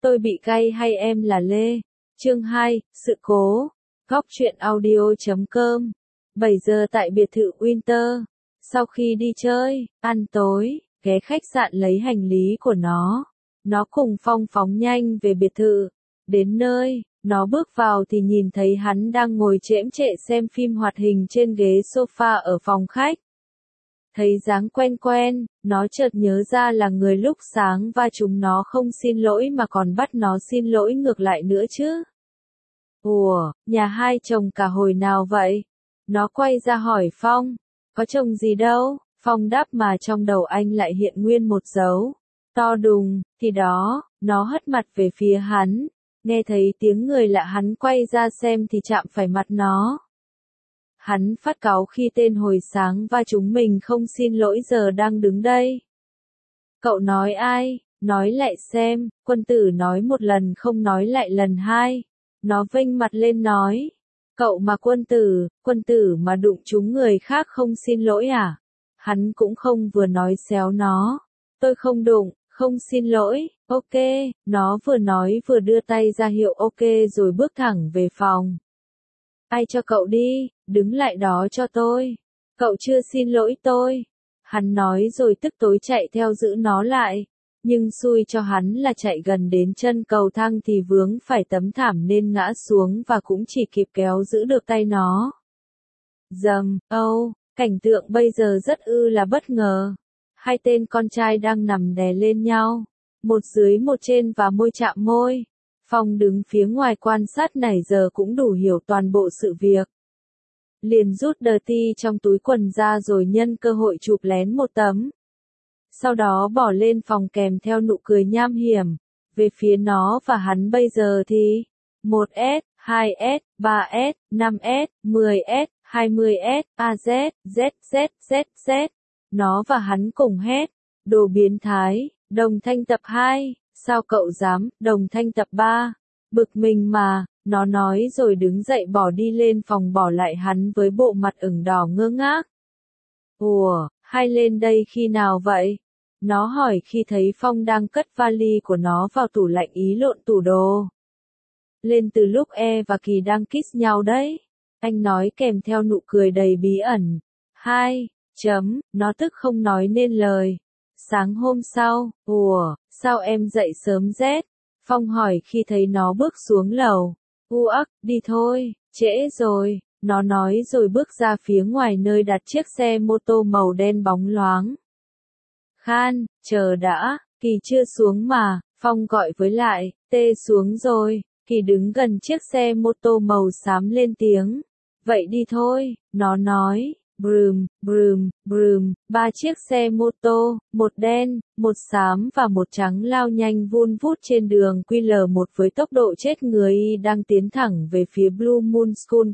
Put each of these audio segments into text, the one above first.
Tôi bị cay hay em là Lê? Chương 2, sự cố. Góc truyện audio.com. 7 giờ tại biệt thự Winter. Sau khi đi chơi, ăn tối, ghé khách sạn lấy hành lý của nó cùng Phong phóng nhanh về biệt thự. Đến nơi, nó bước vào thì nhìn thấy hắn đang ngồi chễm chệ xem phim hoạt hình trên ghế sofa ở phòng khách. Thấy dáng quen quen, nó chợt nhớ ra là người lúc sáng và chúng nó không xin lỗi mà còn bắt nó xin lỗi ngược lại nữa chứ. Ủa, nhà hai chồng cả hồi nào vậy? Nó quay ra hỏi Phong. Có chồng gì đâu, Phong đáp mà trong đầu anh lại hiện nguyên một dấu to đùng, thì đó, nó hất mặt về phía hắn. Nghe thấy tiếng người lạ hắn quay ra xem thì chạm phải mặt nó. Hắn phát cáu khi tên hồi sáng và chúng mình không xin lỗi giờ đang đứng đây. Cậu nói ai? Nói lại xem, quân tử nói một lần không nói lại lần hai. Nó vênh mặt lên nói. Cậu mà quân tử mà đụng trúng người khác không xin lỗi à? Hắn cũng không vừa nói xéo nó. Tôi không đụng, không xin lỗi, ok, nó vừa nói vừa đưa tay ra hiệu ok rồi bước thẳng về phòng. Ai cho cậu đi, đứng lại đó cho tôi. Cậu chưa xin lỗi tôi. Hắn nói rồi tức tối chạy theo giữ nó lại. Nhưng xui cho hắn là chạy gần đến chân cầu thang thì vướng phải tấm thảm nên ngã xuống và cũng chỉ kịp kéo giữ được tay nó. Dầm, cảnh tượng bây giờ rất là bất ngờ. Hai tên con trai đang nằm đè lên nhau. Một dưới một trên và môi chạm môi. Phong đứng phía ngoài quan sát nãy giờ cũng đủ hiểu toàn bộ sự việc. Liền rút dirty trong túi quần ra rồi nhân cơ hội chụp lén một tấm. Sau đó bỏ lên phòng kèm theo nụ cười nham hiểm. Về phía nó và hắn bây giờ thì 1S, 2S, 3S, 5S, 10S, 20S, AZ, ZZZZ. Nó và hắn cùng hét. Đồ biến thái, đồng thanh tập 2. Sao cậu dám, đồng thanh tập 3. Bực mình mà, nó nói rồi đứng dậy bỏ đi lên phòng bỏ lại hắn với bộ mặt ửng đỏ ngơ ngác. Ủa, hai lên đây khi nào vậy? Nó hỏi khi thấy Phong đang cất vali của nó vào tủ lạnh ý lộn tủ đồ. Lên từ lúc E và Kỳ đang kiss nhau đấy. Anh nói kèm theo nụ cười đầy bí ẩn. Nó tức không nói nên lời. Sáng hôm sau, ủa, sao em dậy sớm rét? Phong hỏi khi thấy nó bước xuống lầu. Đi thôi, trễ rồi, nó nói rồi bước ra phía ngoài nơi đặt chiếc xe mô tô màu đen bóng loáng. Khan, chờ đã, Kỳ chưa xuống mà, Phong gọi với lại, Tê xuống rồi, Kỳ đứng gần chiếc xe mô tô màu xám lên tiếng. Vậy đi thôi, nó nói. Broom, broom, broom, 3 chiếc xe mô tô, một đen, một xám và một trắng lao nhanh vun vút trên đường QL1 với tốc độ chết người đang tiến thẳng về phía Blue Moon School.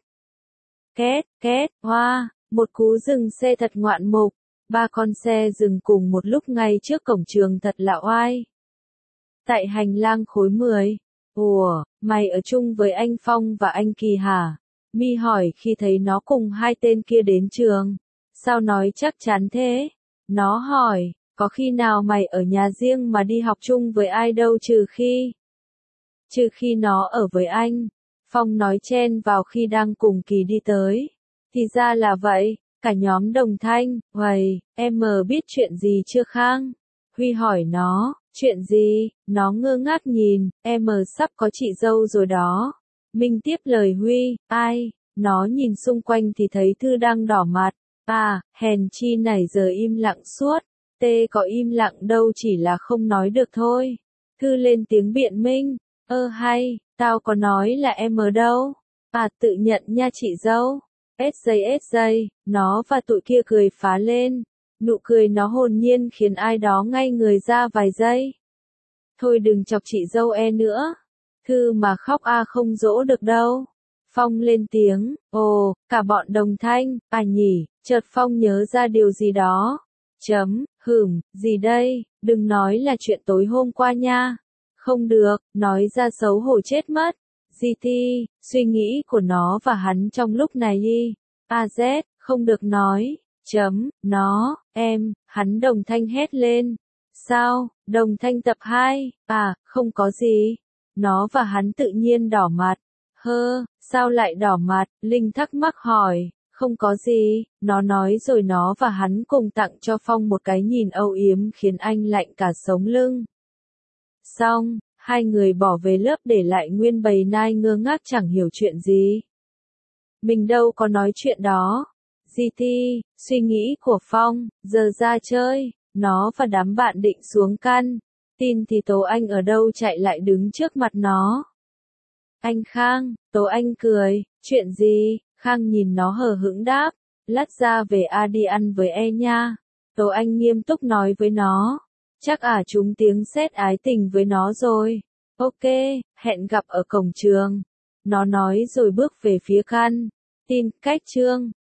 Két, hoa, một cú dừng xe thật ngoạn mục. 3 con xe dừng cùng một lúc ngay trước cổng trường thật là oai. Tại hành lang khối 10. Ủa, mày ở chung với anh Phong và anh Kỳ hả? Mi hỏi khi thấy nó cùng hai tên kia đến trường. Sao nói chắc chắn thế? Nó hỏi, có khi nào mày ở nhà riêng mà đi học chung với ai đâu trừ khi nó ở với anh. Phong nói chen vào khi đang cùng Kỳ đi tới. Thì ra là vậy, cả nhóm đồng thanh, Uầy, em biết chuyện gì chưa Khang? Huy hỏi nó, chuyện gì? Nó ngơ ngác nhìn, em sắp có chị dâu rồi đó. Minh tiếp lời Huy, ai? Nó nhìn xung quanh thì thấy Thư đang đỏ mặt. Hèn chi nãy giờ im lặng suốt. Tê có im lặng đâu chỉ là không nói được thôi. Thư lên tiếng biện minh. Hay, tao có nói là em ở đâu? Tự nhận nha chị dâu. SJ, nó và tụi kia cười phá lên. Nụ cười nó hồn nhiên khiến ai đó ngay người ra vài giây. Thôi đừng chọc chị dâu nữa. Thư mà khóc không dỗ được đâu. Phong lên tiếng, cả bọn đồng thanh, nhỉ, chợt Phong nhớ ra điều gì đó. Gì đây, đừng nói là chuyện tối hôm qua nha. Không được, nói ra xấu hổ chết mất. GT, suy nghĩ của nó và hắn trong lúc này AZ, không được nói. Hắn đồng thanh hét lên. Sao, đồng thanh tập 2, à, không có gì. Nó và hắn tự nhiên đỏ mặt. Sao lại đỏ mặt, Linh thắc mắc hỏi. Không có gì, nó nói rồi nó và hắn cùng tặng cho Phong một cái nhìn âu yếm khiến anh lạnh cả sống lưng. Xong, hai người bỏ về lớp để lại nguyên bầy nai ngơ ngác chẳng hiểu chuyện gì. Mình đâu có nói chuyện đó. GT, suy nghĩ của Phong, giờ ra chơi, nó và đám bạn định xuống căn. Tin thì Tố Anh ở đâu chạy lại đứng trước mặt nó. Anh Khang, Tố Anh cười, chuyện gì? Khang nhìn nó hờ hững đáp, lát ra về đi ăn với nha. Tố Anh nghiêm túc nói với nó, chắc trúng tiếng sét ái tình với nó rồi. Ok, hẹn gặp ở cổng trường. Nó nói rồi bước về phía căn tin. Cách chương